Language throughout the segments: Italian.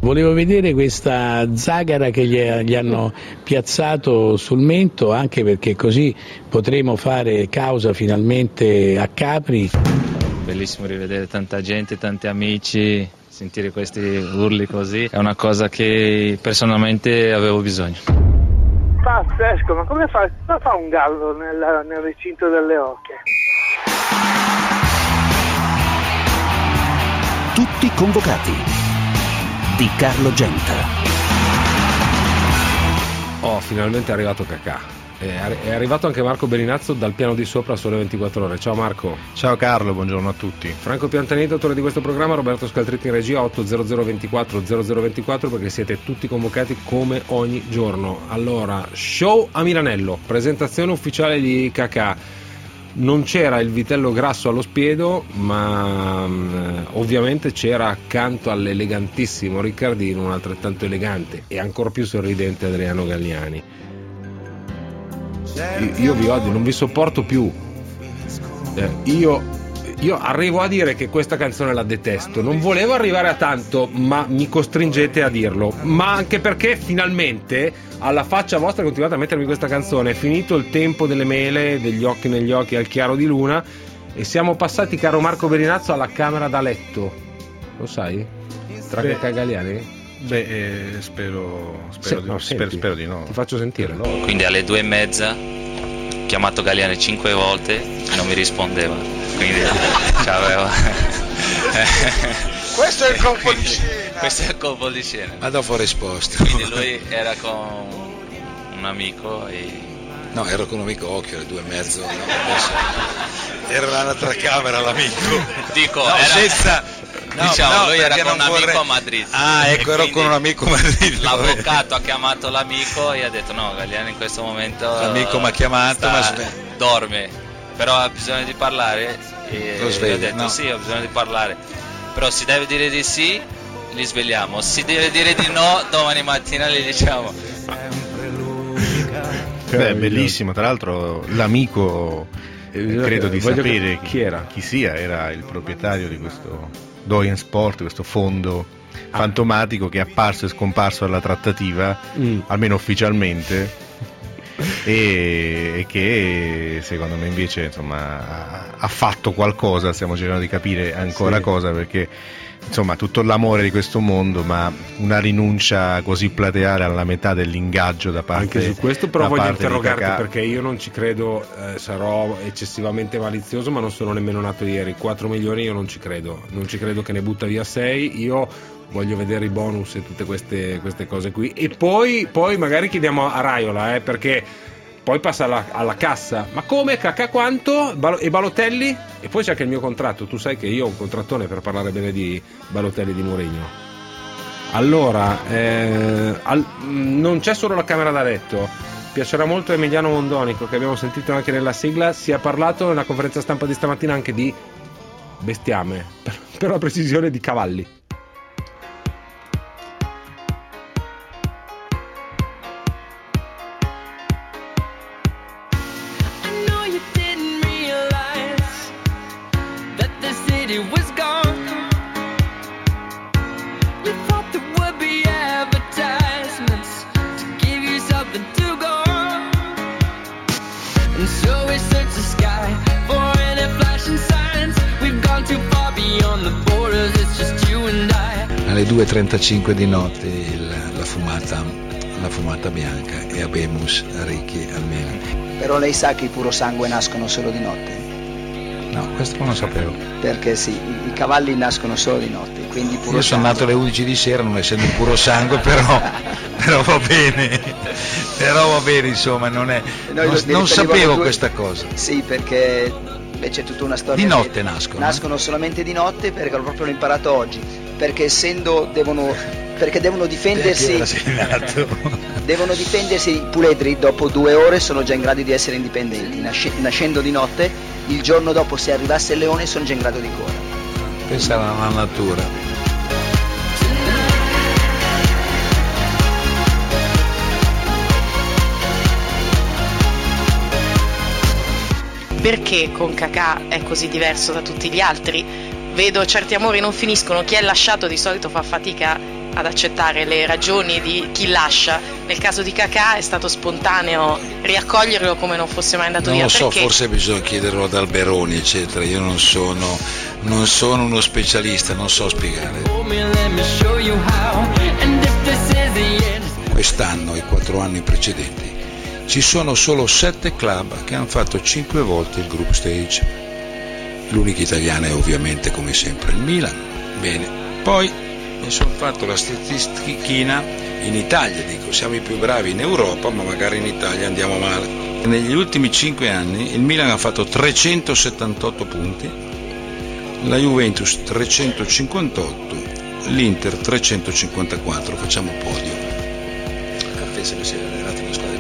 Volevo vedere questa zagara che gli hanno piazzato sul mento, anche perché così potremo fare causa finalmente a Capri. Bellissimo rivedere tanta gente, tanti amici, sentire questi urli così, è una cosa che personalmente avevo bisogno. Pazzesco, ma come fa un gallo nel recinto delle Oche? Tutti convocati di Carlo Genta. Oh, finalmente è arrivato Cacà. È arrivato anche Marco Bellinazzo dal piano di sopra, Sole 24 Ore. Ciao Marco. Ciao Carlo, buongiorno a tutti. Franco Piantanito, autore di questo programma, Roberto Scaltretti in regia, 80024 perché siete tutti convocati come ogni giorno. Allora, show a Milanello, presentazione ufficiale di Cacà. Non c'era il vitello grasso allo spiedo, ma ovviamente c'era accanto all'elegantissimo Riccardino un altrettanto elegante e ancora più sorridente Adriano Galliani. Io vi odio, non vi sopporto più. Io arrivo a dire che questa canzone la detesto. Non volevo arrivare a tanto, ma mi costringete a dirlo. Ma anche perché finalmente, alla faccia vostra, continuate a mettermi questa canzone. È finito il tempo delle mele, degli occhi negli occhi al chiaro di luna, e siamo passati, caro Marco Bellinazzo, alla camera da letto. Lo sai? Tra Cacà e Galliani? Spero di no. Ti faccio sentire. Quindi alle 2:30 ho chiamato Galliani 5 volte e non mi rispondeva, quindi c'aveva. Questo è il colpo di scena. Questo è il colpo di scena. Ma dopo risposta. Quindi lui era con un amico e... No, ero con un amico, occhio, alle 2:30. No, era un'altra camera l'amico. Dico, no, era... senza... Diciamo, lui era con un amico a Madrid. Ah, ecco, ero con un amico a Madrid. L'avvocato ha chiamato l'amico e ha detto no, Galliani in questo momento l'amico mi ha chiamato, dorme, però ha bisogno di parlare, e lo sveglio, ho detto no. Sì, ho bisogno di parlare, però si deve dire di sì, li svegliamo, si deve dire di no, domani mattina li diciamo. Beh, bellissimo, tra l'altro l'amico credo di sapere chi sia, era il proprietario di questo Doyen Sport, questo fondo fantomatico che è apparso e scomparso alla trattativa, almeno ufficialmente, e che secondo me invece insomma ha fatto qualcosa. Stiamo cercando di capire ancora cosa, perché insomma tutto l'amore di questo mondo, ma una rinuncia così plateale alla metà dell'ingaggio da parte. Anche su questo però voglio interrogarti, perché io non ci credo, sarò eccessivamente malizioso, ma non sono nemmeno nato ieri. 4 milioni io non ci credo che ne butta via 6. Io voglio vedere i bonus e tutte queste cose qui, e poi magari chiediamo a Raiola, perché poi passa alla cassa. Ma come? Cacà quanto? E Balotelli? E poi c'è anche il mio contratto. Tu sai che io ho un contrattone per parlare bene di Balotelli e di Mourinho. Allora, non c'è solo la camera da letto. Piacerà molto a Emiliano Mondonico, che abbiamo sentito anche nella sigla. Si è parlato nella conferenza stampa di stamattina anche di bestiame, per la precisione di cavalli. Alle 2:35 di notte la fumata bianca, e abemus ricchi almeno. Però lei sa che i puro sangue nascono solo di notte? No, questo non lo sapevo. Perché sì, i cavalli nascono solo di notte, quindi puro. Io sono nato alle 11 di sera, non essendo puro sangue, però va bene, insomma, non sapevo questa cosa. Sì, perché c'è tutta una storia. Di notte nascono solamente di notte, perché l'ho imparato oggi, perché devono difendersi. Devono difendersi i puledri, dopo 2 ore sono già in grado di essere indipendenti. Nascendo di notte, il giorno dopo, se arrivasse il leone, sono già in grado di correre. Questa è la natura. Perché con Cacà è così diverso da tutti gli altri? Vedo certi amori non finiscono, chi è lasciato di solito fa fatica ad accettare le ragioni di chi lascia. Nel caso di Kakà è stato spontaneo riaccoglierlo come non fosse mai andato via. Non lo so, perché? Forse bisogna chiederlo ad Alberoni, eccetera. Io non sono uno specialista, non so spiegare. Quest'anno e 4 anni precedenti ci sono solo 7 club che hanno fatto 5 volte il group stage. L'unica italiana è ovviamente, come sempre, il Milan. Bene, poi mi sono fatto la statistichina in Italia, dico siamo i più bravi in Europa, ma magari in Italia andiamo male. Negli ultimi 5 anni il Milan ha fatto 378 punti, la Juventus 358, l'Inter 354, facciamo podio. Penso che sia arrivato una squadra di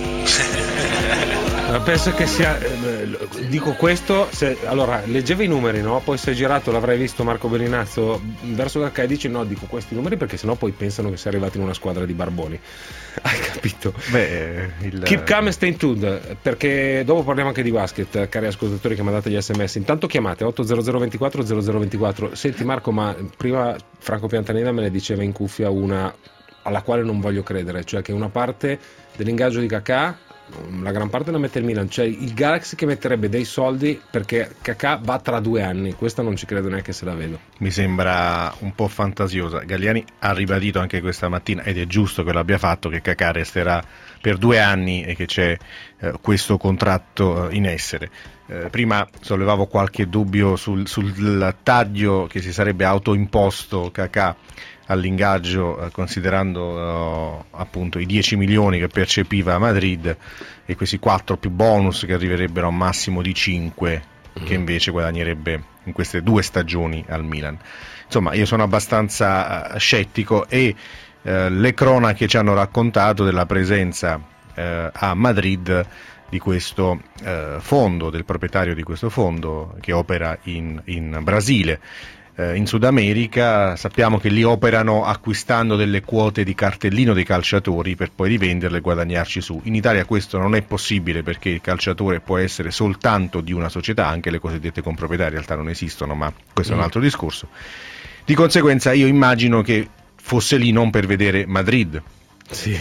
parkour. Penso che sia, dico questo, allora leggevo i numeri, no? Poi si è girato, l'avrai visto Marco Bellinazzo verso Kakà e dice no, dico questi numeri perché sennò poi pensano che sia arrivato in una squadra di barboni. Hai capito? Keep calm and stay tuned, perché dopo parliamo anche di basket, cari ascoltatori che mandate gli sms. Intanto chiamate 800 24 0024. Senti Marco, ma prima Franco Piantaneda me ne diceva in cuffia una alla quale non voglio credere, cioè che una parte dell'ingaggio di Kakà, la gran parte la mette il Milan, cioè il Galaxy che metterebbe dei soldi perché Kakà va tra 2 anni. Questa non ci credo neanche se la vedo. Mi sembra un po' fantasiosa. Galliani ha ribadito anche questa mattina, ed è giusto che l'abbia fatto, che Kakà resterà per 2 anni e che c'è questo contratto in essere. Prima sollevavo qualche dubbio sul taglio che si sarebbe autoimposto Kakà all'ingaggio, considerando appunto i 10 milioni che percepiva a Madrid e questi 4 più bonus che arriverebbero a un massimo di 5 che invece guadagnerebbe in queste 2 stagioni al Milan. Insomma, io sono abbastanza scettico e le cronache ci hanno raccontato della presenza a Madrid di questo fondo, del proprietario di questo fondo che opera in Brasile. In Sud America sappiamo che lì operano acquistando delle quote di cartellino dei calciatori per poi rivenderle e guadagnarci su. In Italia questo non è possibile perché il calciatore può essere soltanto di una società, anche le cosiddette comproprietà in realtà non esistono, ma questo è un altro discorso. Di conseguenza io immagino che fosse lì non per vedere Madrid. Sì.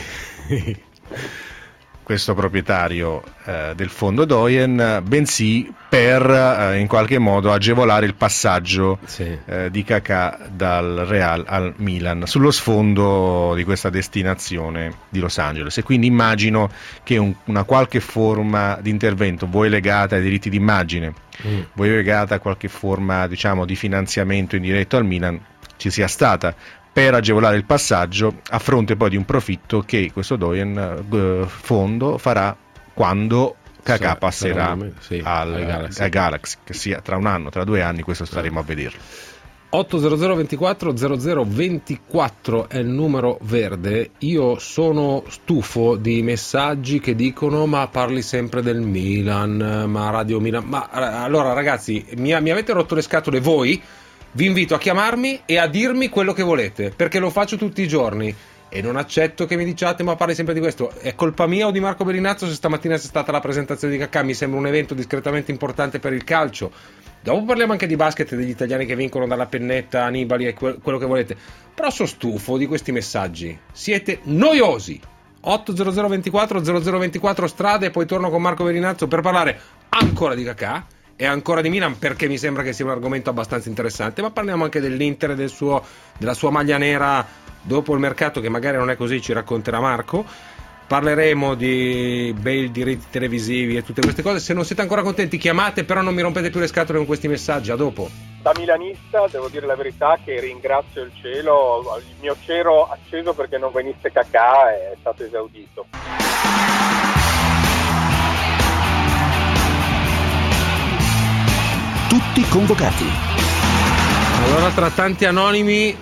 Questo proprietario del fondo Doyen, bensì per in qualche modo agevolare il passaggio di Kakà dal Real al Milan sullo sfondo di questa destinazione di Los Angeles, e quindi immagino che una qualche forma di intervento, vuoi legata ai diritti d'immagine, vuoi legata a qualche forma diciamo di finanziamento indiretto al Milan, ci sia stata per agevolare il passaggio, a fronte poi di un profitto che questo Doyen fondo farà quando Kakà passerà al Galaxy, che sia tra 1 anno, tra 2 anni, questo staremo a vederlo. 800 24 0024 è il numero verde. Io sono stufo di messaggi che dicono ma parli sempre del Milan, ma Radio Milan, ma allora ragazzi mi avete rotto le scatole voi. Vi invito a chiamarmi e a dirmi quello che volete, perché lo faccio tutti i giorni e non accetto che mi diciate ma parli sempre di questo. È colpa mia o di Marco Bellinazzo se stamattina c'è stata la presentazione di Kakà? Mi sembra un evento discretamente importante per il calcio. Dopo parliamo anche di basket e degli italiani che vincono dalla pennetta, Annibali e quello che volete. Però sono stufo di questi messaggi. Siete noiosi. 800 24 0024 strade e poi torno con Marco Bellinazzo per parlare ancora di Kakà e ancora di Milan, perché mi sembra che sia un argomento abbastanza interessante, ma parliamo anche dell'Inter e della sua maglia nera dopo il mercato, che magari non è così, ci racconterà Marco. Parleremo di bei diritti televisivi e tutte queste cose. Se non siete ancora contenti chiamate, però non mi rompete più le scatole con questi messaggi. A dopo. Da milanista devo dire la verità che ringrazio il cielo, il mio cielo acceso perché non venisse Kakà, è stato esaudito. Tutti convocati. Allora, tra tanti anonimi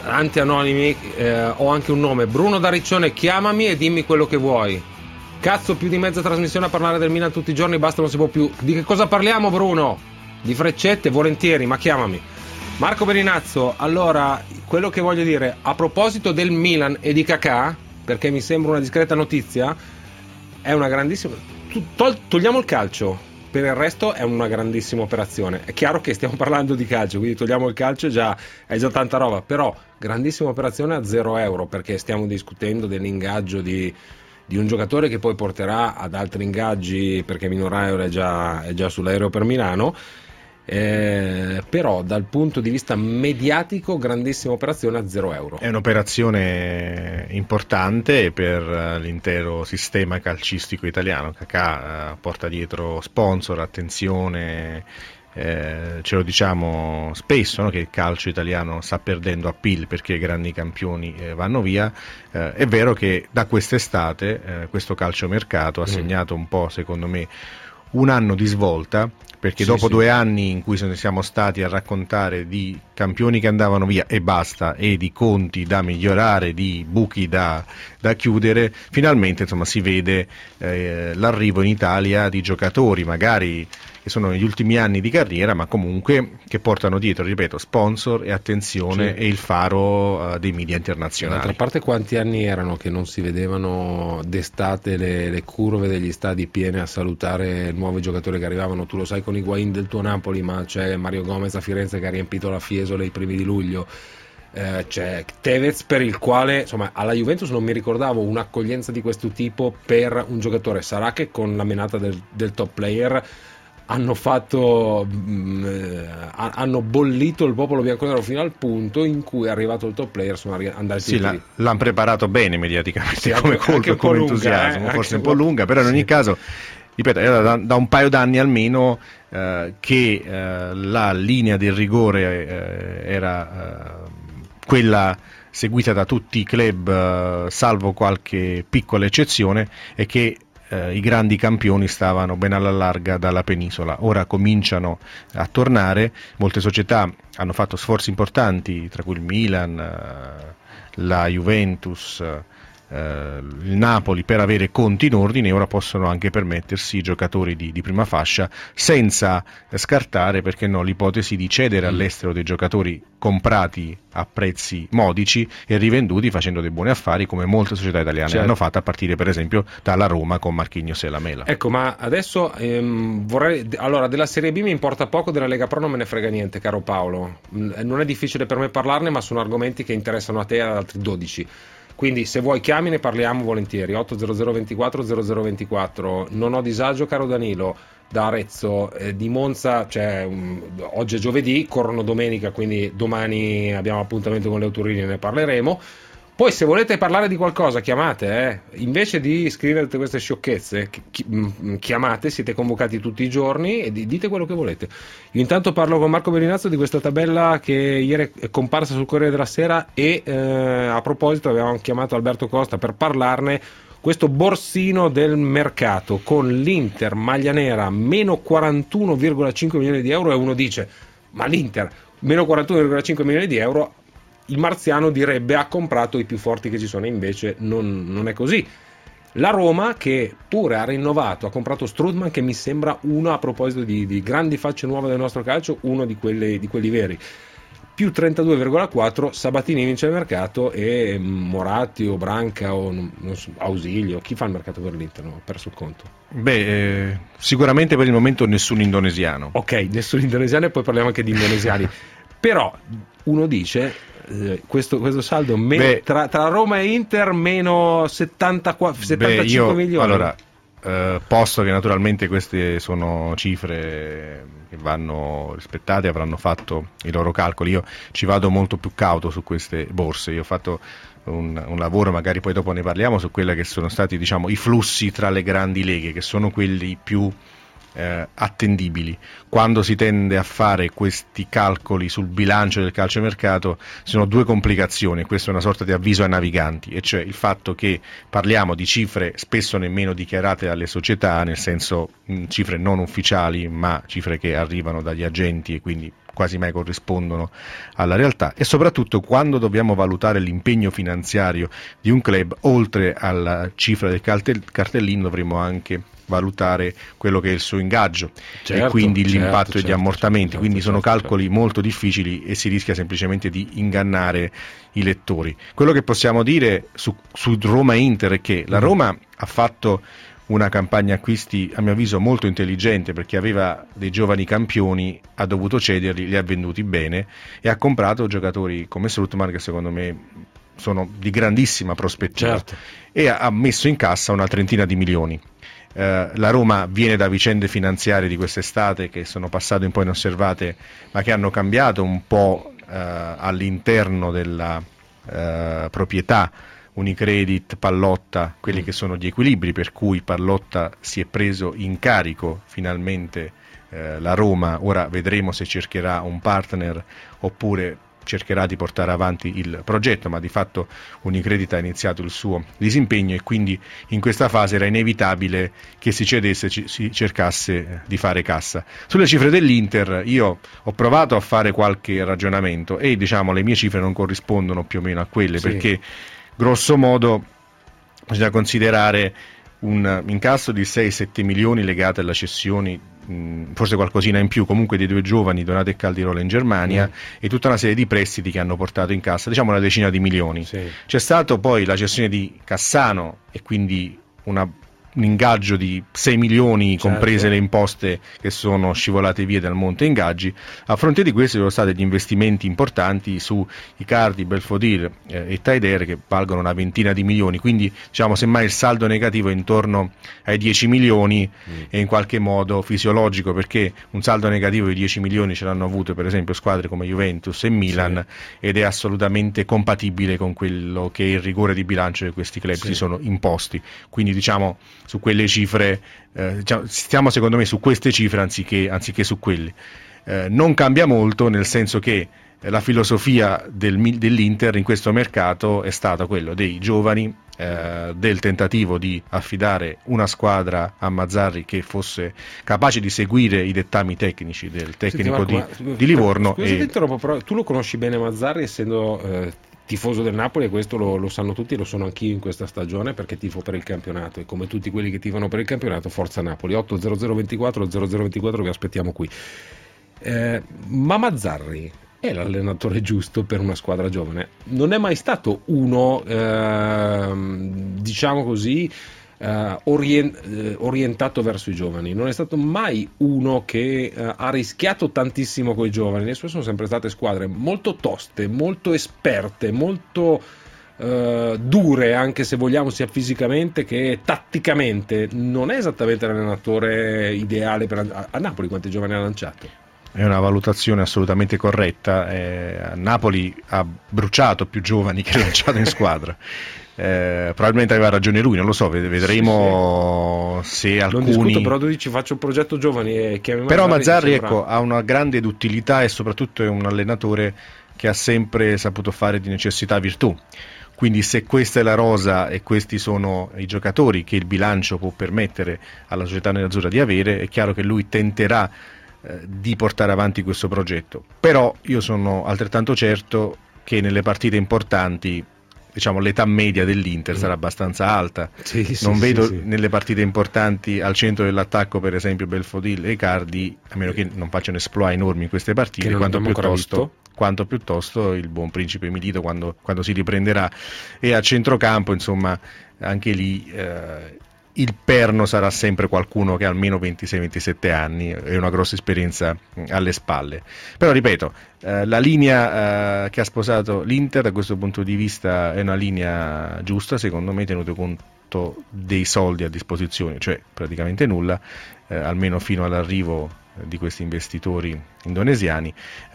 ho anche un nome: Bruno da Riccione. Chiamami e dimmi quello che vuoi. Cazzo, più di mezza trasmissione a parlare del Milan tutti i giorni, basta, non si può più. Di che cosa parliamo, Bruno? Di freccette? Volentieri, ma chiamami. Marco Bellinazzo, allora, quello che voglio dire a proposito del Milan e di Kakà, perché mi sembra una discreta notizia, è una grandissima... Togliamo il calcio. Per il resto è una grandissima operazione. È chiaro che stiamo parlando di calcio, quindi togliamo il calcio, è già tanta roba, però grandissima operazione a €0, perché stiamo discutendo dell'ingaggio di un giocatore che poi porterà ad altri ingaggi, perché Minoraio è già sull'aereo per Milano. Però dal punto di vista mediatico, grandissima operazione a €0. È un'operazione importante per l'intero sistema calcistico italiano. Kaká porta dietro sponsor, attenzione, ce lo diciamo spesso, no? Che il calcio italiano sta perdendo appeal perché i grandi campioni vanno via. È vero che da quest'estate questo calciomercato ha segnato un po', secondo me, un anno di svolta, perché dopo 2 anni in cui siamo stati a raccontare di campioni che andavano via e basta, e di conti da migliorare, di buchi da chiudere, finalmente insomma si vede l'arrivo in Italia di giocatori magari che sono negli ultimi anni di carriera, ma comunque che portano dietro, ripeto, sponsor e attenzione, e il faro dei media internazionali. D'altra parte, quanti anni erano che non si vedevano d'estate le curve degli stadi piene a salutare nuovi giocatori che arrivavano? Tu lo sai con Higuaín del tuo Napoli, ma c'è Mario Gomez a Firenze che ha riempito la Fiesole i primi di luglio. C'è Tevez, per il quale insomma alla Juventus non mi ricordavo un'accoglienza di questo tipo per un giocatore. Sarà che con la menata del top player hanno bollito il popolo bianconero fino al punto in cui è arrivato il top player, sono andati tutti. L'hanno preparato bene mediaticamente, come colpo e come entusiasmo, forse un po' lunga, però in ogni caso, ripeto, era da un paio d'anni almeno che la linea del rigore era quella seguita da tutti i club, salvo qualche piccola eccezione, e che i grandi campioni stavano ben alla larga dalla penisola. Ora cominciano a tornare, molte società hanno fatto sforzi importanti, tra cui il Milan, la Juventus, il Napoli, per avere conti in ordine, e ora possono anche permettersi giocatori di prima fascia, senza scartare, perché no, l'ipotesi di cedere all'estero dei giocatori comprati a prezzi modici e rivenduti facendo dei buoni affari, come molte società italiane hanno fatto, a partire per esempio dalla Roma con Marquinhos e Lamela. Ecco, ma adesso allora della Serie B mi importa poco, della Lega Pro non me ne frega niente, caro Paolo. Non è difficile per me parlarne, ma sono argomenti che interessano a te e ad altri 12. Quindi se vuoi chiami, ne parliamo volentieri. 800 24 0024. Non ho disagio, caro Danilo, da Arezzo, di Monza, oggi è giovedì, corrono domenica, quindi domani abbiamo appuntamento con le autorini e ne parleremo. Poi se volete parlare di qualcosa chiamate, invece di scrivere tutte queste sciocchezze, chiamate, siete convocati tutti i giorni e dite quello che volete. Io intanto parlo con Marco Bellinazzo di questa tabella che ieri è comparsa sul Corriere della Sera, e a proposito avevamo chiamato Alberto Costa per parlarne. Questo borsino del mercato con l'Inter maglia nera meno 41,5 milioni di euro, e uno dice: ma l'Inter meno 41,5 milioni di euro, il marziano direbbe ha comprato i più forti che ci sono, invece non è così. La Roma, che pure ha rinnovato, ha comprato Strootman, che mi sembra uno, a proposito di grandi facce nuove del nostro calcio, uno di quelli veri. Più 32,4, Sabatini vince il mercato, e Moratti o Branca o non so, Ausilio, chi fa il mercato per l'Inter? No, ho perso il conto. Sicuramente per il momento nessun indonesiano. Ok, nessun indonesiano, e poi parliamo anche di indonesiani. Però uno dice questo saldo tra Roma e Inter meno 75 milioni. Allora, posto che naturalmente queste sono cifre che vanno rispettate, avranno fatto i loro calcoli, io ci vado molto più cauto su queste borse. Io ho fatto un lavoro, magari poi dopo ne parliamo, su quelli che sono stati, diciamo, i flussi tra le grandi leghe, che sono quelli più attendibili. Quando si tende a fare questi calcoli sul bilancio del calciomercato, sono due complicazioni. Questa è una sorta di avviso ai naviganti, e cioè il fatto che parliamo di cifre spesso nemmeno dichiarate dalle società, nel senso cifre non ufficiali, ma cifre che arrivano dagli agenti e quindi quasi mai corrispondono alla realtà, e soprattutto quando dobbiamo valutare l'impegno finanziario di un club, oltre alla cifra del cartellino dovremo anche valutare quello che è il suo ingaggio, e quindi l'impatto degli ammortamenti, quindi sono calcoli molto difficili e si rischia semplicemente di ingannare i lettori. Quello che possiamo dire su Roma e Inter è che la Roma ha fatto una campagna acquisti a mio avviso molto intelligente, perché aveva dei giovani campioni, ha dovuto cederli, li ha venduti bene e ha comprato giocatori come Strootman, che secondo me sono di grandissima prospettiva, certo. E ha messo in cassa una trentina di milioni. La Roma viene da vicende finanziarie di quest'estate che sono passate un po' inosservate, ma che hanno cambiato un po' all'interno della proprietà Unicredit, Pallotta, quelli che sono gli equilibri per cui Pallotta si è preso in carico finalmente la Roma. Ora vedremo se cercherà un partner oppure cercherà di portare avanti il progetto, ma di fatto Unicredit ha iniziato il suo disimpegno e quindi in questa fase era inevitabile che si cedesse, si cercasse di fare cassa. Sulle cifre dell'Inter io ho provato a fare qualche ragionamento e diciamo le mie cifre non corrispondono più o meno a quelle, sì. Perché grosso modo bisogna considerare un incasso di 6-7 milioni legati alla cessione, forse qualcosina in più comunque dei due giovani Donato e Caldirola in Germania, e tutta una serie di prestiti che hanno portato in cassa diciamo una decina di milioni, sì. C'è stato poi la cessione di Cassano e quindi un ingaggio di 6 milioni, comprese certo. Le imposte che sono scivolate via dal monte ingaggi. A fronte di questo ci sono stati gli investimenti importanti su Icardi, Belfodil e Taider che valgono una ventina di milioni, quindi diciamo semmai il saldo negativo è intorno ai 10 milioni è in qualche modo fisiologico, perché un saldo negativo di 10 milioni ce l'hanno avuto per esempio squadre come Juventus e Milan, sì. Ed è assolutamente compatibile con quello che è il rigore di bilancio che questi club si sono imposti, quindi diciamo su quelle cifre, stiamo secondo me su queste cifre anziché su quelle. Non cambia molto, nel senso che la filosofia dell'Inter in questo mercato è stata quello dei giovani, del tentativo di affidare una squadra a Mazzarri che fosse capace di seguire i dettami tecnici del tecnico di Livorno. Scusi, ti interrompo, però tu lo conosci bene Mazzarri, essendo tifoso del Napoli, e questo lo sanno tutti, lo sono anch'io in questa stagione perché tifo per il campionato, e come tutti quelli che tifano per il campionato, forza Napoli. 80024 0024 vi aspettiamo qui. Ma Mazzarri è l'allenatore giusto per una squadra giovane? Non è mai stato uno diciamo così orientato verso i giovani, non è stato mai uno che ha rischiato tantissimo con i giovani. Le sue sono sempre state squadre molto toste, molto esperte, molto dure, anche se vogliamo sia fisicamente che tatticamente. Non è esattamente l'allenatore ideale a Napoli. Quanti giovani ha lanciato? È una valutazione assolutamente corretta. Napoli ha bruciato più giovani che lanciato in squadra. Probabilmente aveva ragione lui, non lo so, vedremo se alcuni. Non discuto, però tu dici faccio un progetto giovani e chiami Però Mazzarri ecco, ha una grande duttilità e soprattutto è un allenatore che ha sempre saputo fare di necessità virtù. Quindi se questa è la rosa e questi sono i giocatori che il bilancio può permettere alla società nerazzurra di avere, è chiaro che lui tenterà di portare avanti questo progetto. Però io sono altrettanto certo che nelle partite importanti, diciamo, l'età media dell'Inter sarà abbastanza alta. Non vedo nelle partite importanti al centro dell'attacco per esempio Belfodil e Icardi, a meno che non facciano esploit enormi in queste partite, quanto piuttosto il buon principe Milito quando si riprenderà. E a centrocampo insomma anche lì il perno sarà sempre qualcuno che ha almeno 26-27 anni e una grossa esperienza alle spalle. Però ripeto, la linea che ha sposato l'Inter da questo punto di vista è una linea giusta, secondo me, tenuto conto dei soldi a disposizione, cioè praticamente nulla, almeno fino all'arrivo di questi investitori indonesiani,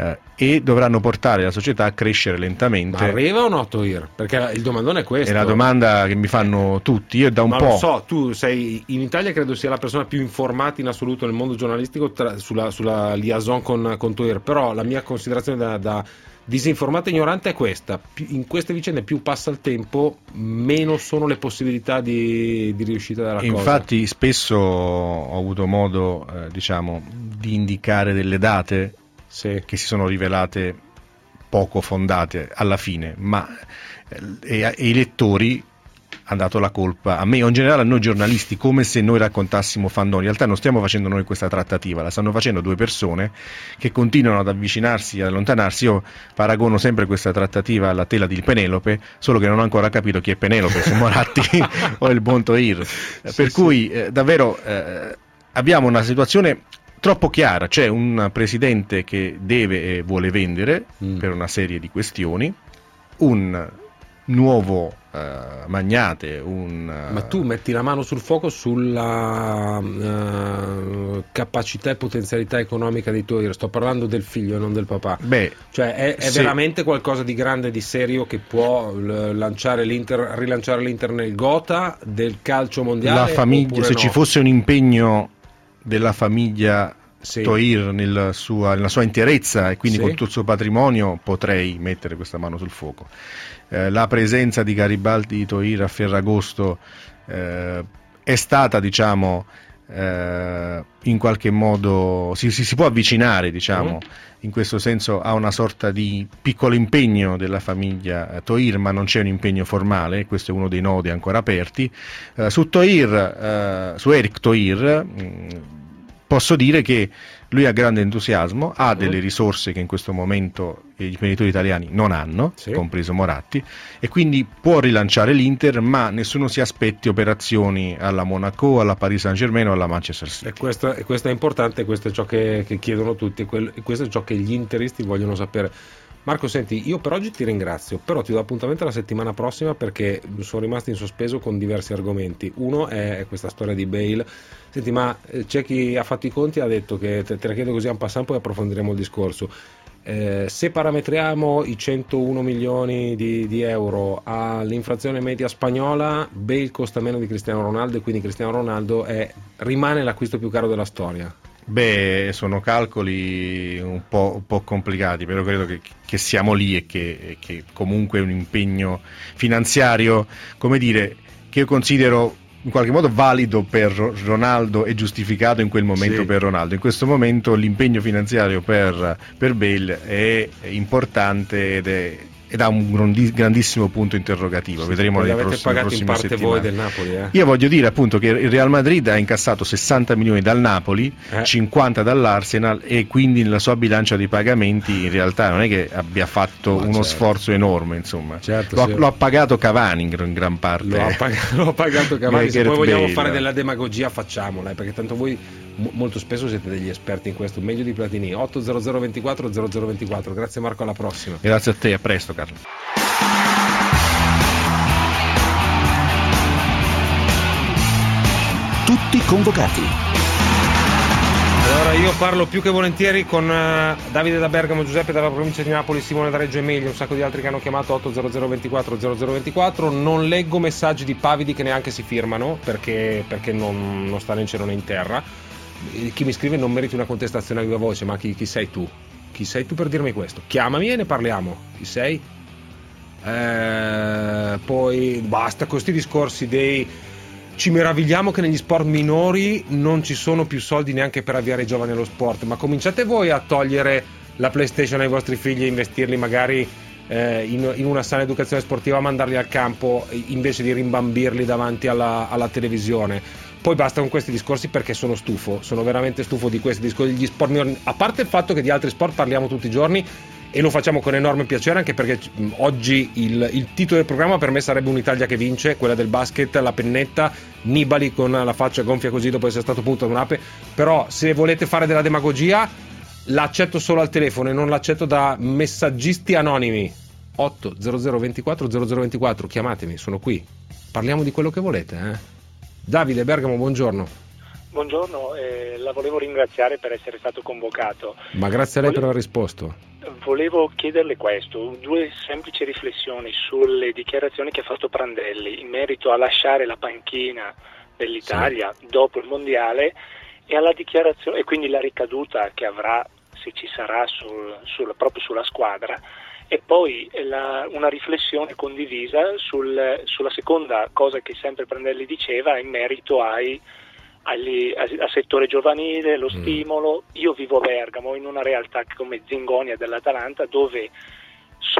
e dovranno portare la società a crescere lentamente. Ma arriva o no Toir? Perché il domandone è questo. È la domanda che mi fanno tutti. Io da un po'. Lo so, tu sei in Italia, credo sia la persona più informata in assoluto nel mondo giornalistico sulla liaison con Toir, però la mia considerazione da disinformata e ignorante è questa: in queste vicende più passa il tempo, meno sono le possibilità di riuscita della cosa. Infatti spesso ho avuto modo diciamo di indicare delle date che si sono rivelate poco fondate alla fine, ma e i lettori ha dato la colpa a me o in generale a noi giornalisti, come se noi raccontassimo fandoni. In realtà non stiamo facendo noi questa trattativa, la stanno facendo due persone che continuano ad avvicinarsi e ad allontanarsi. Io paragono sempre questa trattativa alla tela di Penelope, solo che non ho ancora capito chi è Penelope, se Moratti o il buon Toir. Per cui davvero abbiamo una situazione troppo chiara. C'è un presidente che deve e vuole vendere per una serie di questioni, un nuovo magnate, Ma tu metti la mano sul fuoco sulla capacità e potenzialità economica di Toir. Sto parlando del figlio e non del papà. Cioè è veramente qualcosa di grande e di serio che può rilanciare l'Inter nel gota del calcio mondiale. La famiglia, se ci fosse un impegno della famiglia Toir nella sua interezza e quindi con tutto il suo patrimonio, potrei mettere questa mano sul fuoco. La presenza di Garibaldi Toir a Ferragosto è stata, diciamo, in qualche modo si può avvicinare, diciamo, in questo senso a una sorta di piccolo impegno della famiglia Toir, ma non c'è un impegno formale. Questo è uno dei nodi ancora aperti. Su Eric Toir posso dire che lui ha grande entusiasmo, ha delle risorse che in questo momento gli imprenditori italiani non hanno, compreso Moratti, e quindi può rilanciare l'Inter, ma nessuno si aspetti operazioni alla Monaco, alla Paris Saint-Germain o alla Manchester City. E questo è importante, questo è ciò che chiedono tutti, e questo è ciò che gli interisti vogliono sapere. Marco, senti, io per oggi ti ringrazio, però ti do appuntamento la settimana prossima perché sono rimasto in sospeso con diversi argomenti. Uno è questa storia di Bale. Senti, ma c'è chi ha fatto i conti e ha detto che, te la chiedo così en passant, poi approfondiremo il discorso. Se parametriamo i 101 milioni di euro all'inflazione media spagnola, Bale costa meno di Cristiano Ronaldo e quindi Cristiano Ronaldo rimane l'acquisto più caro della storia. Sono calcoli un po' complicati, però credo che siamo lì e che comunque è un impegno finanziario, come dire, che io considero in qualche modo valido per Ronaldo e giustificato in quel momento per Ronaldo. In questo momento l'impegno finanziario per Bale è importante ed ha un grandissimo punto interrogativo. Vedremo nei prossimi settimane. Avete pagato in parte voi del Napoli, Io voglio dire appunto che il Real Madrid ha incassato 60 milioni dal Napoli, 50 dall'Arsenal, e quindi nella sua bilancia di pagamenti in realtà non è che abbia fatto uno sforzo enorme, insomma. Lo ha pagato Cavani in gran parte. Lo ha pagato Cavani. Se poi vogliamo fare della demagogia, facciamola, perché tanto voi molto spesso siete degli esperti in questo, meglio di Platini. 800 24 0024. Grazie Marco, alla prossima. Grazie a te, a presto Carlo. Tutti convocati. Allora io parlo più che volentieri con Davide da Bergamo, Giuseppe dalla provincia di Napoli, Simone da Reggio Emilia, un sacco di altri che hanno chiamato 800 24 0024. Non leggo messaggi di pavidi che neanche si firmano perché non sta né in cielo né in terra. Chi mi scrive non meriti una contestazione a viva voce, ma chi sei tu? Chi sei tu per dirmi questo? Chiamami e ne parliamo. Chi sei? Poi basta con questi discorsi ci meravigliamo che negli sport minori non ci sono più soldi neanche per avviare i giovani allo sport, ma cominciate voi a togliere la PlayStation ai vostri figli e investirli magari in una sana educazione sportiva, a mandarli al campo invece di rimbambirli davanti alla televisione. Poi basta con questi discorsi perché sono veramente stufo di questi discorsi degli sport minori, a parte il fatto che di altri sport parliamo tutti i giorni e lo facciamo con enorme piacere, anche perché oggi il titolo del programma per me sarebbe Un'Italia che vince, quella del basket, la pennetta, Nibali con la faccia gonfia così dopo essere stato punto ad un'ape. Però se volete fare della demagogia l'accetto solo al telefono e non l'accetto da messaggisti anonimi. 800 24 0024, chiamatemi, sono qui, parliamo di quello che volete. Davide Bergamo, buongiorno. Buongiorno, la volevo ringraziare per essere stato convocato. Ma grazie a lei per aver risposto. Volevo chiederle questo, due semplici riflessioni sulle dichiarazioni che ha fatto Prandelli in merito a lasciare la panchina dell'Italia dopo il mondiale e alla dichiarazione, e quindi la ricaduta che avrà, se ci sarà, proprio sulla squadra. E poi una riflessione condivisa sulla seconda cosa che sempre Prandelli diceva in merito al settore giovanile, lo stimolo. Io vivo a Bergamo, in una realtà come Zingonia dell'Atalanta, dove sono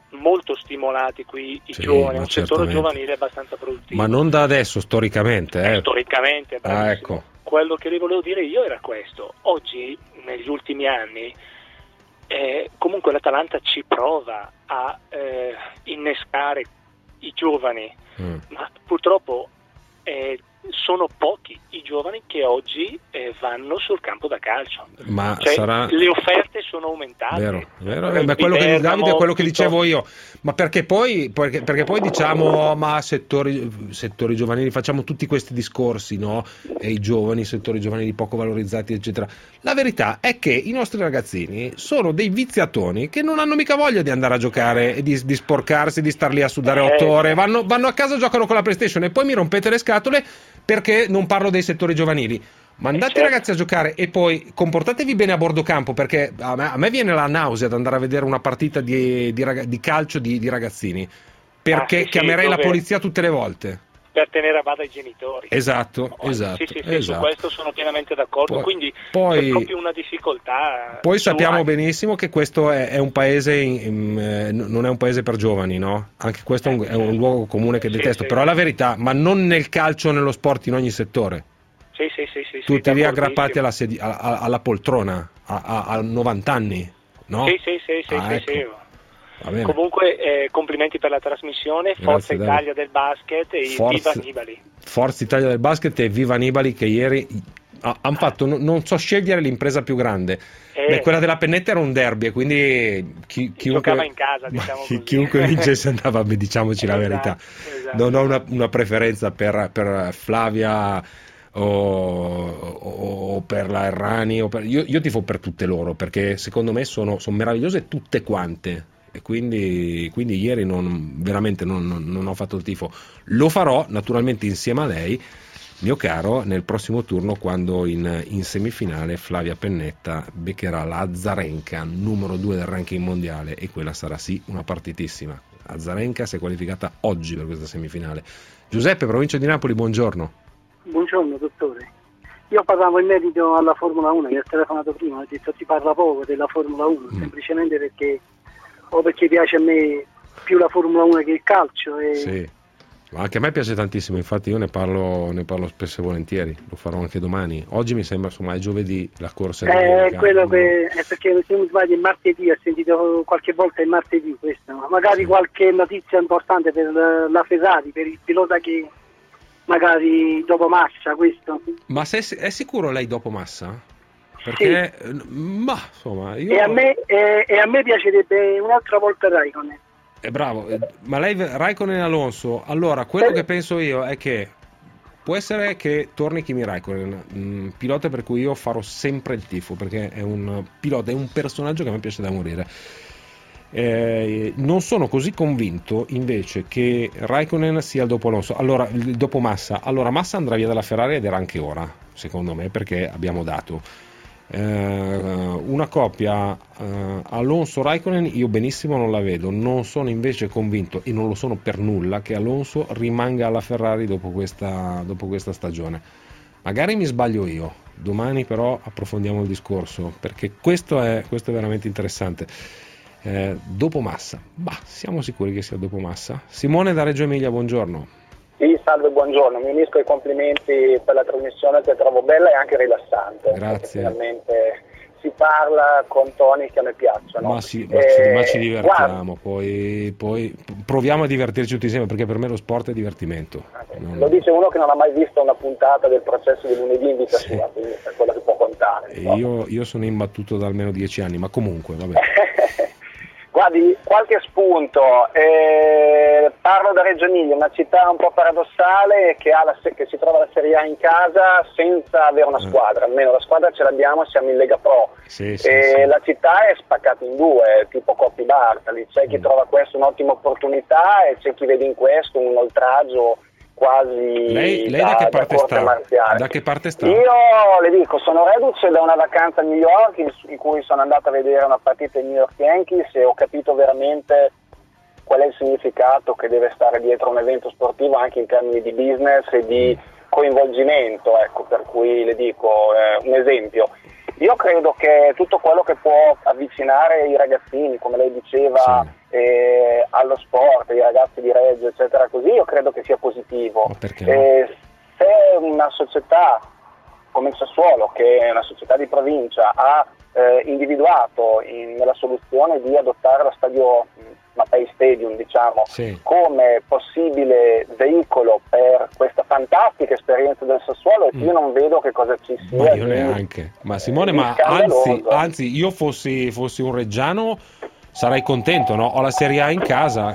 molto stimolati qui i giovani, un settore giovanile abbastanza produttivo. Ma non da adesso, storicamente. Storicamente, ecco. Quello che vi volevo dire io era questo. Oggi, negli ultimi anni, comunque l'Atalanta ci prova a innescare i giovani, ma purtroppo sono pochi i giovani che oggi vanno sul campo da calcio. Ma le offerte sono aumentate. Vero. Ma quello che Davide è quello che dicevo io. Ma perché poi diciamo ma settori giovanili, facciamo tutti questi discorsi, no? E i giovani, settori giovanili poco valorizzati, eccetera. La verità è che i nostri ragazzini sono dei viziatoni che non hanno mica voglia di andare a giocare e di sporcarsi, di star lì a sudare 8 ore. Vanno a casa, giocano con la PlayStation e poi mi rompete le scatole perché non parlo dei settori giovanili. Mandate i ragazzi a giocare e poi comportatevi bene a bordo campo, perché a me viene la nausea ad andare a vedere una partita di calcio di ragazzini, perché chiamerei la polizia tutte le volte. Per tenere a bada i genitori. Esatto. Su questo sono pienamente d'accordo, quindi c'è proprio una difficoltà. Poi sappiamo benissimo che questo è un paese, non è un paese per giovani, no? Anche questo è un luogo comune che detesto, però è la verità, ma non nel calcio, nello sport, in ogni settore. Sì, tutti lì aggrappati alla poltrona a 90 anni, no? Sì. Comunque complimenti per la trasmissione. Forza Italia del basket e viva Nibali. Forza Italia del basket e viva Nibali, che ieri hanno fatto, non so scegliere l'impresa più grande. Quella della Pennetta era un derby e quindi chiunque giocava in casa, diciamo così. Chiunque vincesse andava, diciamoci la verità. Non ho una preferenza per Flavia o per la Errani io tifo per tutte loro, perché secondo me sono meravigliose tutte quante, e quindi ieri veramente non ho fatto il tifo. Lo farò naturalmente insieme a lei, mio caro, nel prossimo turno, quando in semifinale Flavia Pennetta beccherà la Azarenka, numero 2 del ranking mondiale, e quella sarà sì una partitissima. Azarenka si è qualificata oggi per questa semifinale. Giuseppe, provincia di Napoli, buongiorno. Buongiorno dottore, io parlavo in merito alla Formula 1, che ha telefonato prima, ho detto si parla poco della Formula 1, semplicemente perché piace a me più la Formula 1 che il calcio. Sì, ma anche a me piace tantissimo, infatti io ne parlo spesso e volentieri, lo farò anche domani. Oggi mi sembra, insomma, è giovedì la corsa è quello che è, perché se non sbaglio il martedì, ho sentito qualche volta il martedì questo, ma magari qualche notizia importante per la Ferrari, per il pilota che magari dopo Massa, questo. Ma è sicuro lei dopo Massa? Perché ma insomma io... e a me piacerebbe un'altra volta Raikkonen. Bravo, ma lei Raikkonen e Alonso. Allora, quello che penso io è che può essere che torni Kimi Raikkonen, pilota per cui io farò sempre il tifo, perché è un pilota, è un personaggio che a me piace da morire. Non sono così convinto invece che Raikkonen sia il dopo Alonso, dopo Massa. Allora Massa andrà via dalla Ferrari ed era anche ora, secondo me, perché abbiamo dato una coppia Alonso-Raikkonen io benissimo non la vedo. Non sono invece convinto, e non lo sono per nulla, che Alonso rimanga alla Ferrari dopo questa stagione. Magari mi sbaglio io, domani però approfondiamo il discorso, perché questo è veramente interessante. Dopo Massa, siamo sicuri che sia dopo Massa? Simone da Reggio Emilia, buongiorno. Sì, salve, buongiorno, mi unisco ai complimenti per la trasmissione, che trovo bella e anche rilassante. Grazie. Finalmente si parla con toni che a me piacciono. Ma ci divertiamo, poi proviamo a divertirci tutti insieme, perché per me lo sport è divertimento. Lo dice uno che non ha mai visto una puntata del Processo di lunedì in vita sua, quindi è quello che può contare. Io sono imbattuto da almeno 10 anni, ma comunque vabbè. Guardi, qualche spunto, parlo da Reggio Emilia, una città un po' paradossale che si trova la Serie A in casa senza avere una squadra, almeno la squadra ce l'abbiamo, siamo in Lega Pro. Sì. La città è spaccata in due, tipo Coppi Bartali, c'è chi trova questo un'ottima opportunità e c'è chi vede in questo un oltraggio quasi. Lei da che parte sta? Da che parte sta? Io le dico, sono reduce da una vacanza a New York in cui sono andato a vedere una partita dei New York Yankees e ho capito veramente qual è il significato che deve stare dietro un evento sportivo, anche in termini di business e di coinvolgimento, ecco, per cui le dico un esempio. Io credo che tutto quello che può avvicinare i ragazzini, come lei diceva, allo sport, ai ragazzi di Reggio, eccetera, così, io credo che sia positivo. Ma perché no? Se una società come il Sassuolo, che è una società di provincia, ha individuato nella soluzione di adottare lo stadio Mapei Stadium, diciamo, come possibile veicolo per questa fantastica esperienza del Sassuolo, io non vedo che cosa ci sia. Ma io neanche. Ma Simone, ma anzi, io fossi un reggiano sarei contento, no? Ho la Serie A in casa,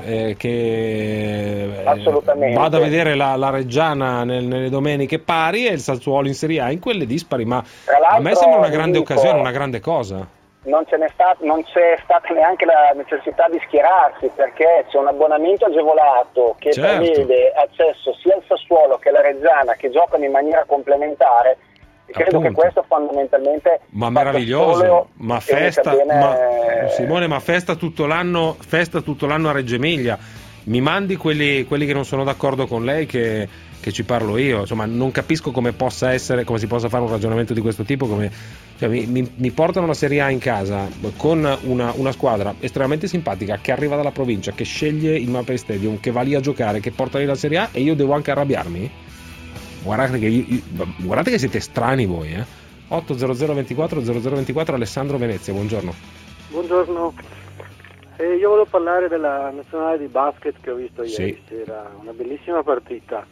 vado a vedere la Reggiana nelle domeniche pari e il Sassuolo in Serie A in quelle dispari, ma a me sembra una grande occasione, una grande cosa. Non c'è stata neanche la necessità di schierarsi, perché c'è un abbonamento agevolato che prevede accesso sia al Sassuolo che alla Reggiana, che giocano in maniera complementare. Credo che questo fondamentalmente, ma meraviglioso, ma festa, Simone, ma festa tutto l'anno a Reggio Emilia. Mi mandi quelli che non sono d'accordo con lei, che ci parlo io. Insomma, non capisco come si possa fare un ragionamento di questo tipo. Mi portano la Serie A in casa con una squadra estremamente simpatica che arriva dalla provincia, che sceglie il Mapei Stadium, che va lì a giocare, che porta lì la Serie A, e io devo anche arrabbiarmi? Guardate che siete strani voi, 800 24 0024. Alessandro Venezia, buongiorno. Buongiorno, io volevo parlare della nazionale di basket che ho visto ieri sera, una bellissima partita,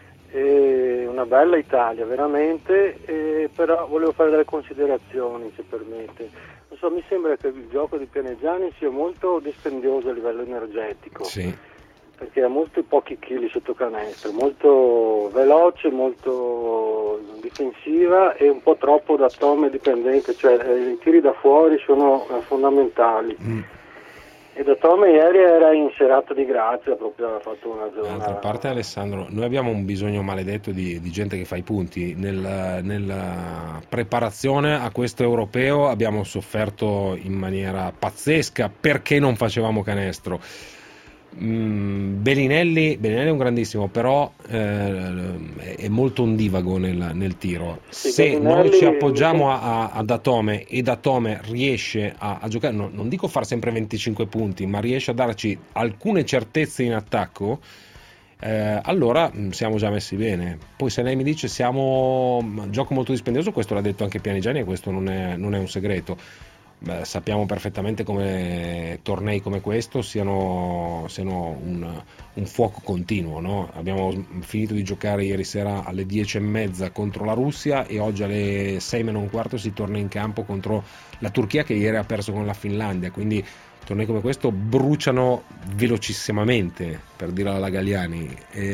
una bella Italia veramente, però volevo fare delle considerazioni, se permette. Non so, mi sembra che il gioco di Pianegiani sia molto dispendioso a livello energetico. Perché ha molti pochi chili sotto canestro, molto veloce, molto difensiva e un po' troppo da Tome dipendente, cioè i tiri da fuori sono fondamentali. E da Tome ieri era in serata di grazia, proprio ha fatto una giornata. D'altra parte, Alessandro, noi abbiamo un bisogno maledetto di gente che fa i punti. Nella preparazione a questo europeo abbiamo sofferto in maniera pazzesca perché non facevamo canestro. Bellinelli è un grandissimo, però è molto ondivago nel tiro. Se noi ci appoggiamo a Datome e Datome riesce a giocare, non dico far sempre 25 punti, ma riesce a darci alcune certezze in attacco, allora siamo già messi bene. Poi se lei mi dice gioco molto dispendioso, questo l'ha detto anche Pianigiani e questo non è un segreto. Sappiamo perfettamente come tornei come questo siano un fuoco continuo, no? Abbiamo finito di giocare ieri sera alle 10:30 contro la Russia e oggi alle 6:15 si torna in campo contro la Turchia, che ieri ha perso con la Finlandia, quindi tornei come questo bruciano velocissimamente, per dire alla Galliani.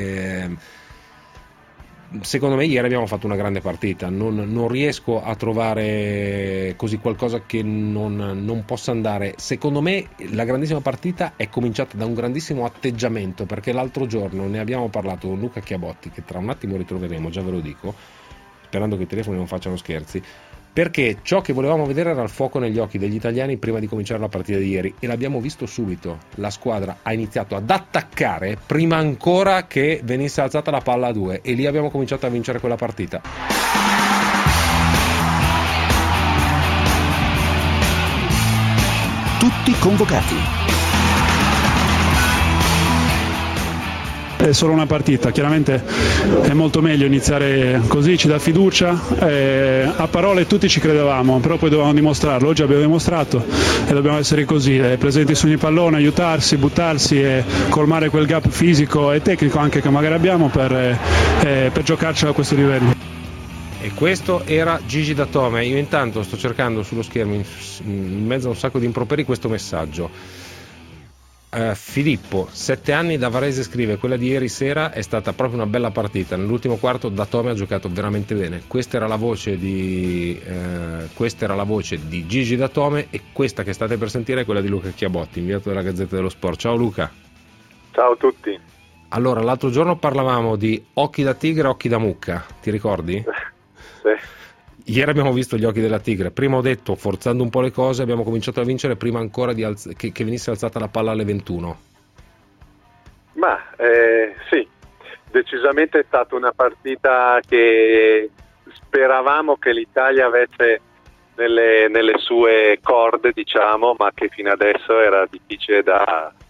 Secondo me ieri abbiamo fatto una grande partita, non riesco a trovare così qualcosa che non possa andare. Secondo me la grandissima partita è cominciata da un grandissimo atteggiamento, perché l'altro giorno ne abbiamo parlato con Luca Chiabotti, che tra un attimo ritroveremo, già ve lo dico, sperando che i telefoni non facciano scherzi, perché ciò che volevamo vedere era il fuoco negli occhi degli italiani prima di cominciare la partita di ieri, e l'abbiamo visto subito. La squadra ha iniziato ad attaccare prima ancora che venisse alzata la palla a 2, e lì abbiamo cominciato a vincere quella partita. Tutti convocati. È solo una partita, chiaramente è molto meglio iniziare così, ci dà fiducia, a parole tutti ci credevamo, però poi dovevamo dimostrarlo. Oggi abbiamo dimostrato e dobbiamo essere così, presenti su ogni pallone, aiutarsi, buttarsi e colmare quel gap fisico e tecnico anche che magari abbiamo per giocarcela a questo livello. E questo era Gigi Datome. Io intanto sto cercando sullo schermo, in mezzo a un sacco di improperi, questo messaggio. Filippo, 7 anni da Varese, scrive: quella di ieri sera è stata proprio una bella partita, nell'ultimo quarto Datome ha giocato veramente bene. Questa era la voce di Gigi Datome, e questa che state per sentire è quella di Luca Chiabotti, inviato della Gazzetta dello Sport. Ciao Luca. Ciao a tutti. Allora, l'altro giorno parlavamo di occhi da tigre, occhi da mucca, ti ricordi? Sì. Ieri abbiamo visto gli occhi della tigre. Prima ho detto, forzando un po' le cose, abbiamo cominciato a vincere prima ancora che venisse alzata la palla alle 21. Ma sì, decisamente è stata una partita che speravamo che l'Italia avesse nelle sue corde, diciamo, ma che fino adesso era difficile da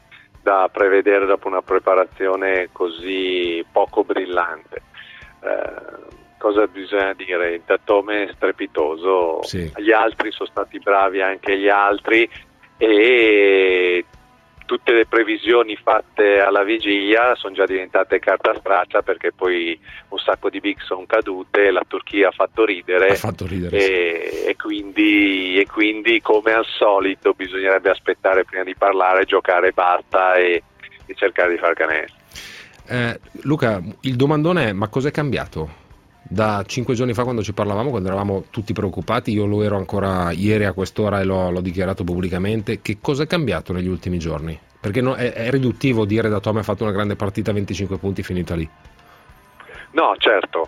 da prevedere dopo una preparazione così poco brillante. Cosa bisogna dire? Il Datome è strepitoso, sì. Gli altri sono stati bravi, anche gli altri, e tutte le previsioni fatte alla vigilia sono già diventate carta straccia, perché poi un sacco di big sono cadute, la Turchia ha fatto ridere, e quindi come al solito bisognerebbe aspettare prima di parlare, giocare basta e cercare di far canestro. Luca, il domandone è: ma cos'è cambiato? Da 5 giorni fa, quando ci parlavamo, quando eravamo tutti preoccupati, io lo ero ancora ieri a quest'ora e l'ho dichiarato pubblicamente, che cosa è cambiato negli ultimi giorni? Perché è riduttivo dire Datome ha fatto una grande partita, 25 punti, finita lì. No, certo.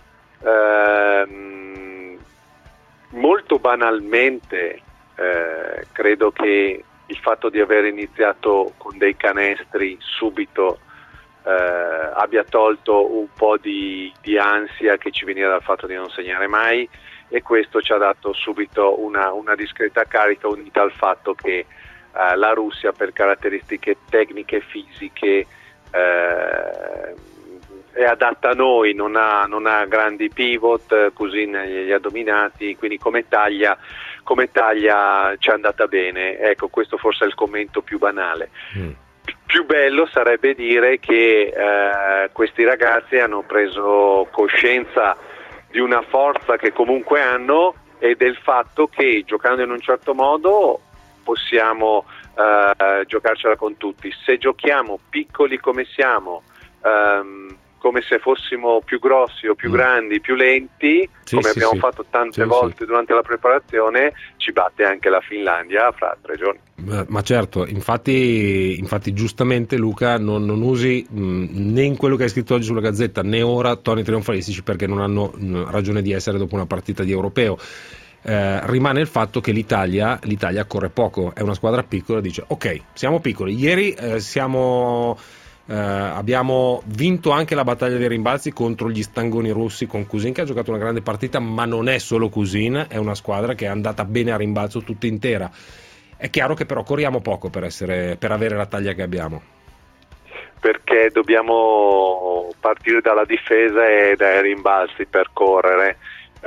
Molto banalmente credo che il fatto di aver iniziato con dei canestri subito abbia tolto un po' di ansia che ci veniva dal fatto di non segnare mai, e questo ci ha dato subito una discreta carica, unita al fatto che la Russia, per caratteristiche tecniche e fisiche, è adatta a noi, non ha grandi pivot, così li ha dominati, quindi come taglia ci è andata bene. Ecco, questo forse è il commento più banale. Più bello sarebbe dire che questi ragazzi hanno preso coscienza di una forza che comunque hanno, e del fatto che giocando in un certo modo possiamo giocarcela con tutti. Se giochiamo piccoli come siamo, come se fossimo più grossi o più grandi, più lenti, come abbiamo fatto tante volte durante la preparazione, ci batte anche la Finlandia fra 3 giorni. Ma certo, infatti giustamente Luca non usi né in quello che hai scritto oggi sulla Gazzetta né ora toni trionfalistici, perché non hanno ragione di essere dopo una partita di europeo. Rimane il fatto che l'Italia corre poco, è una squadra piccola, dice ok, siamo piccoli, ieri abbiamo vinto anche la battaglia dei rimbalzi contro gli stangoni russi, con Kusin che ha giocato una grande partita, ma non è solo Kusin, è una squadra che è andata bene a rimbalzo tutta intera. È chiaro che però corriamo poco per avere la taglia che abbiamo, perché dobbiamo partire dalla difesa e dai rimbalzi per correre,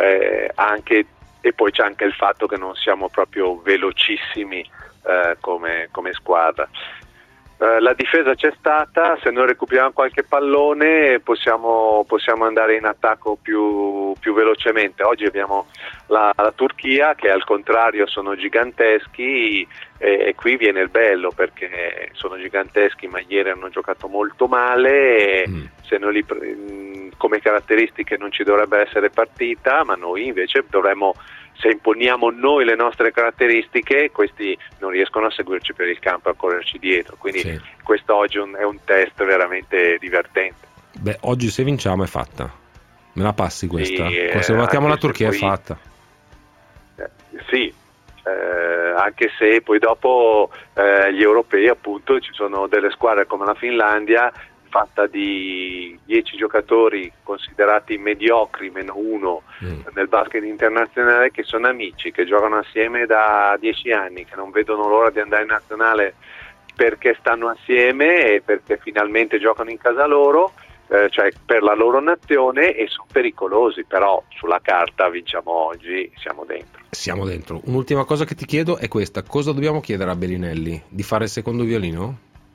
e poi c'è anche il fatto che non siamo proprio velocissimi come squadra. La difesa c'è stata, se noi recuperiamo qualche pallone possiamo andare in attacco più velocemente. Oggi abbiamo la Turchia, che al contrario sono giganteschi, e qui viene il bello, perché sono giganteschi ma ieri hanno giocato molto male, se noi come caratteristiche non ci dovrebbe essere partita, ma noi invece dovremmo, se imponiamo noi le nostre caratteristiche, questi non riescono a seguirci per il campo, a correrci dietro, quindi questo oggi è un test veramente divertente. Beh, oggi se vinciamo è fatta, me la passi questa? Se battiamo la Turchia è fatta. Sì, anche se poi dopo gli europei, appunto, ci sono delle squadre come la Finlandia, fatta di 10 giocatori considerati mediocri, -1 nel basket internazionale, che sono amici, che giocano assieme da 10 anni, che non vedono l'ora di andare in nazionale perché stanno assieme e perché finalmente giocano in casa loro, cioè per la loro nazione, e sono pericolosi. Però sulla carta vinciamo oggi, siamo dentro. Un'ultima cosa che ti chiedo è questa: cosa dobbiamo chiedere a Bellinelli? Di fare il secondo violino?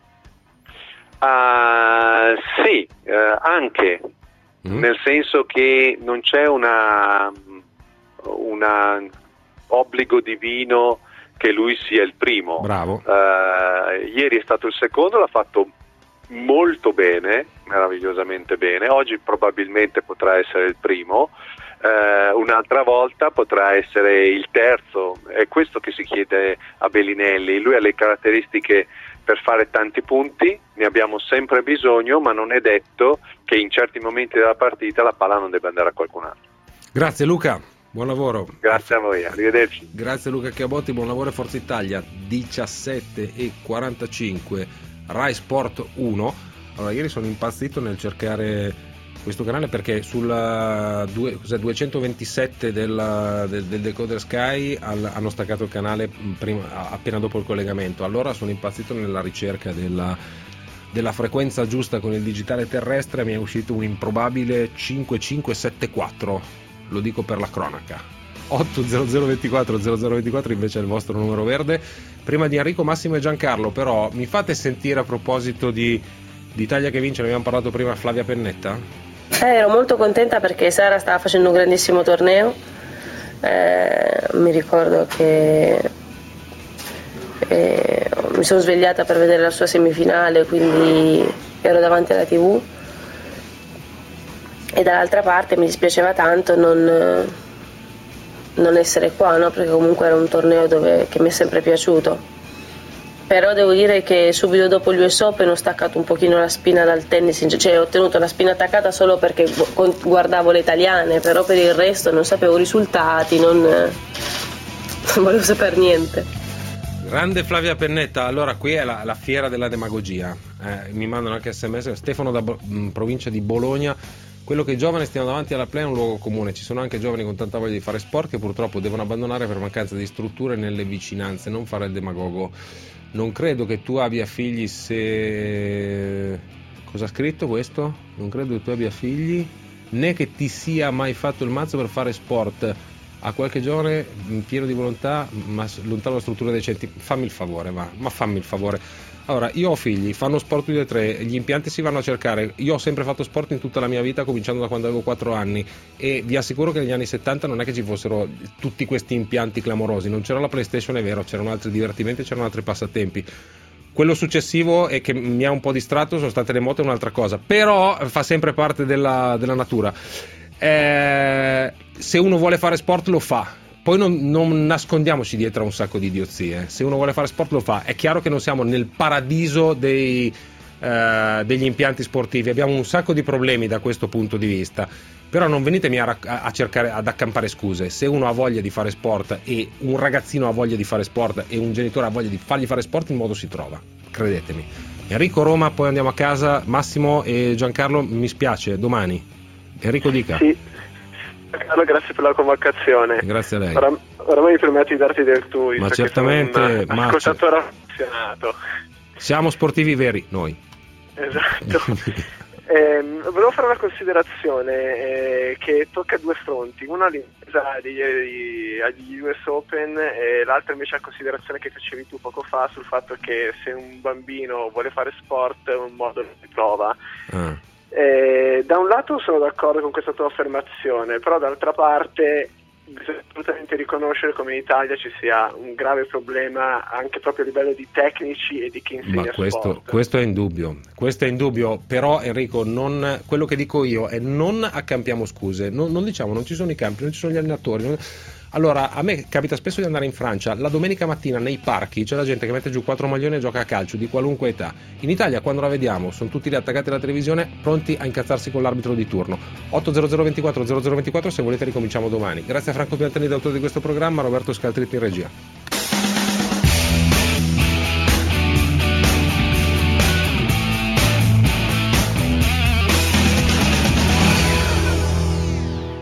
Sì, anche nel senso che non c'è una obbligo divino che lui sia il primo. Bravo. Ieri è stato il secondo, l'ha fatto molto bene, meravigliosamente bene. Oggi probabilmente potrà essere il primo, un'altra volta potrà essere il terzo. È questo che si chiede a Bellinelli. Lui ha le caratteristiche per fare tanti punti, ne abbiamo sempre bisogno, ma non è detto che in certi momenti della partita la palla non debba andare a qualcun altro. Grazie Luca, buon lavoro. Grazie a voi, arrivederci. Grazie Luca Chiabotti, buon lavoro a Forza Italia. 17:45, Rai Sport 1. Allora, ieri sono impazzito nel cercare questo canale, perché sul 227 del decoder Sky hanno staccato il canale appena dopo il collegamento. Allora sono impazzito nella ricerca della frequenza giusta con il digitale terrestre mi è uscito un improbabile 5574, lo dico per la cronaca. 80024 0024 invece è il vostro numero verde. Prima di Enrico, Massimo e Giancarlo, però mi fate sentire, a proposito di Italia che vince, ne abbiamo parlato prima, Flavia Pennetta? Ero molto contenta perché Sara stava facendo un grandissimo torneo, mi ricordo che mi sono svegliata per vedere la sua semifinale, quindi ero davanti alla TV, e dall'altra parte mi dispiaceva tanto non essere qua, no? Perché comunque era un torneo che mi è sempre piaciuto. Però devo dire che subito dopo gli US Open ho staccato un pochino la spina dal tennis, cioè ho tenuto la spina attaccata solo perché guardavo le italiane, però per il resto non sapevo risultati, non volevo sapere niente. Grande Flavia Pennetta. Allora qui è la fiera della demagogia, mi mandano anche sms. Stefano da provincia di Bologna: quello che i giovani stiano davanti alla play è un luogo comune, ci sono anche giovani con tanta voglia di fare sport che purtroppo devono abbandonare per mancanza di strutture nelle vicinanze, non fare il demagogo. Non credo che tu abbia figli se... Cosa ha scritto questo? Non credo che tu abbia figli, né che ti sia mai fatto il mazzo per fare sport. A qualche giovane pieno di volontà ma lontano da strutture decenti. Fammi il favore, ma fammi il favore. Allora, io ho figli, fanno sport 2 o 3, gli impianti si vanno a cercare. Io ho sempre fatto sport in tutta la mia vita, cominciando da quando avevo 4 anni, e vi assicuro che negli anni 70 non è che ci fossero tutti questi impianti clamorosi. Non c'era la PlayStation, è vero, c'erano altri divertimenti, c'erano altri passatempi. Quello successivo e che mi ha un po' distratto sono state le moto, è un'altra cosa, però fa sempre parte della natura. Se uno vuole fare sport lo fa. Poi non nascondiamoci dietro a un sacco di idiozie. Se uno vuole fare sport lo fa. È chiaro che non siamo nel paradiso degli impianti sportivi, abbiamo un sacco di problemi da questo punto di vista, però non venitemi a cercare ad accampare scuse. Se uno ha voglia di fare sport, e un ragazzino ha voglia di fare sport, e un genitore ha voglia di fargli fare sport, il modo si trova, credetemi. Enrico, Roma, poi andiamo a casa. Massimo e Giancarlo, mi spiace, domani. Enrico, dica. Sì. Carlo, grazie per la convocazione. Grazie a lei. Oramai mi permetti di darti del tu. Ma certamente, un ascoltatore affezionato. Siamo sportivi veri noi. Esatto. Volevo fare una considerazione che tocca 2 fronti, una all'interesa agli US Open e l'altra invece a considerazione che facevi tu poco fa sul fatto che se un bambino vuole fare sport un modo lo si trova. Da un lato sono d'accordo con questa tua affermazione, però dall'altra parte bisogna assolutamente riconoscere come in Italia ci sia un grave problema anche proprio a livello di tecnici e di chi insegna sport. Questo è indubbio, però Enrico, quello che dico io è non accampiamo scuse, non diciamo non ci sono i campi, non ci sono gli allenatori. Allora, a me capita spesso di andare in Francia, la domenica mattina nei parchi c'è la gente che mette giù 4 maglioni e gioca a calcio di qualunque età. In Italia, quando la vediamo, sono tutti lì attaccati alla televisione, pronti a incazzarsi con l'arbitro di turno. 80024 0024, se volete ricominciamo domani. Grazie a Franco Piantelli, d'autore di questo programma, Roberto Scaltritti in regia.